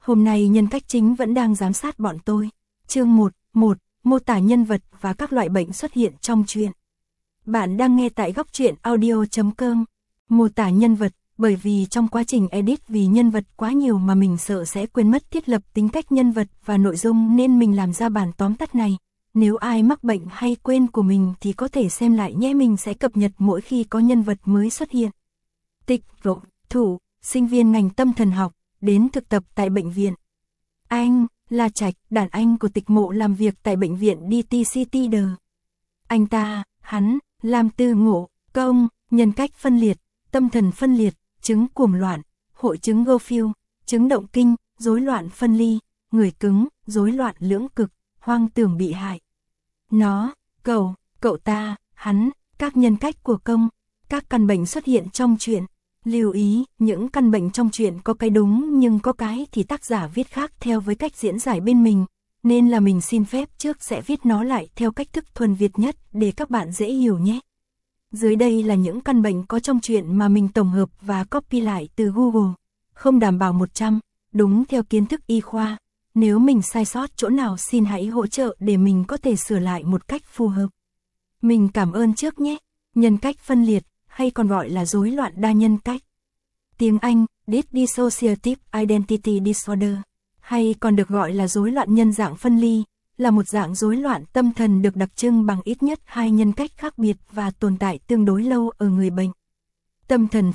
Hôm nay nhân cách chính vẫn đang giám sát bọn tôi. Chương 1, mô tả nhân vật và các loại bệnh xuất hiện trong truyện. Bạn đang nghe tại góc truyện audio.com. Mô tả nhân vật, bởi vì trong quá trình edit vì nhân vật quá nhiều mà mình sợ sẽ quên mất thiết lập tính cách nhân vật và nội dung nên mình làm ra bản tóm tắt này. Nếu ai mắc bệnh hay quên của mình thì có thể xem lại nhé, mình sẽ cập nhật mỗi khi có nhân vật mới xuất hiện. Tịch Thủ, sinh viên ngành tâm thần học, đến thực tập tại bệnh viện. Anh, là Trạch, đàn anh của Tịch Mộ làm việc tại bệnh viện DTCT. Anh ta, hắn, làm từ Ngộ, Công, nhân cách phân liệt, tâm thần phân liệt, chứng cuồng loạn, hội chứng Gofield, chứng động kinh, rối loạn phân ly, người cứng, rối loạn lưỡng cực, hoang tưởng bị hại. Nó, cậu ta, hắn, các nhân cách của Công, các căn bệnh xuất hiện trong truyện. Lưu ý, những căn bệnh trong truyện có cái đúng nhưng có cái thì tác giả viết khác theo với cách diễn giải bên mình, nên là mình xin phép trước sẽ viết nó lại theo cách thức thuần Việt nhất để các bạn dễ hiểu nhé. Dưới đây là những căn bệnh có trong truyện mà mình tổng hợp và copy lại từ Google, không đảm bảo 100%, đúng theo kiến thức y khoa. Nếu mình sai sót chỗ nào xin hãy hỗ trợ để mình có thể sửa lại một cách phù hợp. Mình cảm ơn trước nhé. Nhân cách phân liệt, hay còn gọi là rối loạn đa nhân cách. Tiếng Anh, Dissociative Identity Disorder, hay còn được gọi là rối loạn nhân dạng phân ly, là một dạng rối loạn tâm thần được đặc trưng bằng ít nhất 2 nhân cách khác biệt và tồn tại tương đối lâu ở người bệnh. Tâm thần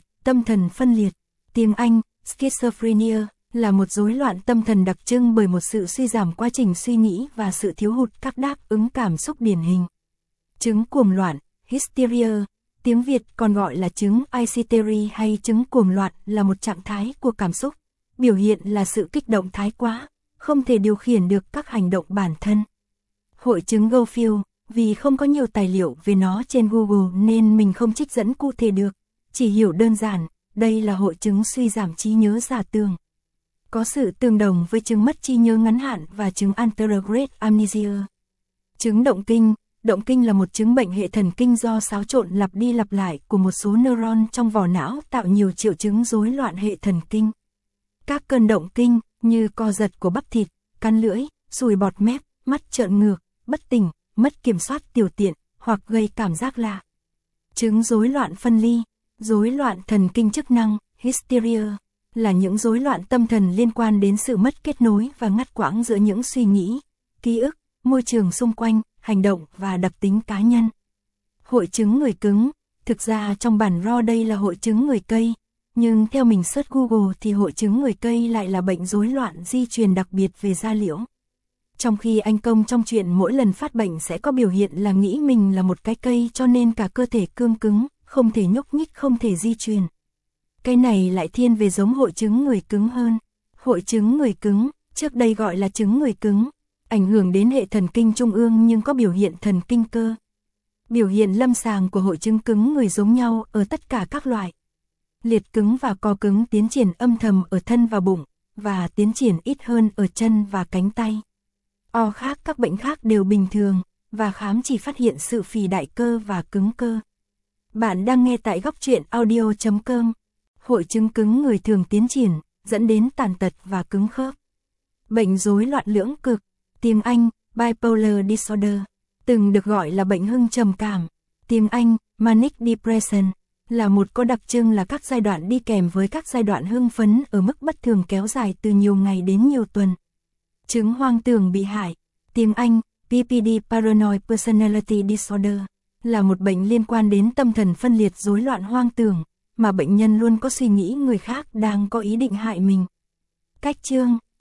phân liệt, tiếng Anh, Schizophrenia, là một rối loạn tâm thần đặc trưng bởi một sự suy giảm quá trình suy nghĩ và sự thiếu hụt các đáp ứng cảm xúc điển hình. Chứng cuồng loạn, Hysteria, tiếng Việt còn gọi là chứng Hysteria hay chứng cuồng loạn, là một trạng thái của cảm xúc, biểu hiện là sự kích động thái quá, không thể điều khiển được các hành động bản thân. Hội chứng Gofield, vì không có nhiều tài liệu về nó trên Google nên mình không trích dẫn cụ thể được, chỉ hiểu đơn giản, đây là hội chứng suy giảm trí nhớ giả tưởng. Có sự tương đồng với chứng mất trí nhớ ngắn hạn và chứng anterograde amnesia. Chứng động kinh là một chứng bệnh hệ thần kinh do xáo trộn lặp đi lặp lại của một số neuron trong vỏ não tạo nhiều triệu chứng rối loạn hệ thần kinh. Các cơn động kinh như co giật của bắp thịt, cắn lưỡi, sùi bọt mép, mắt trợn ngược, bất tỉnh, mất kiểm soát tiểu tiện hoặc gây cảm giác lạ. Chứng rối loạn phân ly, rối loạn thần kinh chức năng, hysteria, là những rối loạn tâm thần liên quan đến sự mất kết nối và ngắt quãng giữa những suy nghĩ, ký ức, môi trường xung quanh, hành động và đặc tính cá nhân. Hội chứng người cứng, thực ra trong bản RAW đây là hội chứng người cây, nhưng theo mình search Google thì hội chứng người cây lại là bệnh rối loạn di truyền đặc biệt về da liễu. Trong khi anh Công trong truyện mỗi lần phát bệnh sẽ có biểu hiện là nghĩ mình là một cái cây cho nên cả cơ thể cương cứng, không thể nhúc nhích, không thể di truyền. Cái này lại thiên về giống hội chứng người cứng hơn. Hội chứng người cứng, trước đây gọi là chứng người cứng, ảnh hưởng đến hệ thần kinh trung ương nhưng có biểu hiện thần kinh cơ. Biểu hiện lâm sàng của hội chứng cứng người giống nhau ở tất cả các loại. Liệt cứng và co cứng tiến triển âm thầm ở thân và bụng, và tiến triển ít hơn ở chân và cánh tay. Khác các bệnh khác đều bình thường, và khám chỉ phát hiện sự phì đại cơ và cứng cơ. Bạn đang nghe tại góc truyện audio.com. Hội chứng cứng người thường tiến triển, dẫn đến tàn tật và cứng khớp. Bệnh rối loạn lưỡng cực, tiếng Anh, bipolar disorder, từng được gọi là bệnh hưng trầm cảm, tiếng Anh, manic depression, là một có đặc trưng là các giai đoạn đi kèm với các giai đoạn hưng phấn ở mức bất thường kéo dài từ nhiều ngày đến nhiều tuần. Chứng hoang tưởng bị hại, tiếng Anh, PPD Paranoid Personality Disorder, là một bệnh liên quan đến tâm thần phân liệt rối loạn hoang tưởng, mà bệnh nhân luôn có suy nghĩ người khác đang có ý định hại mình. Cách chương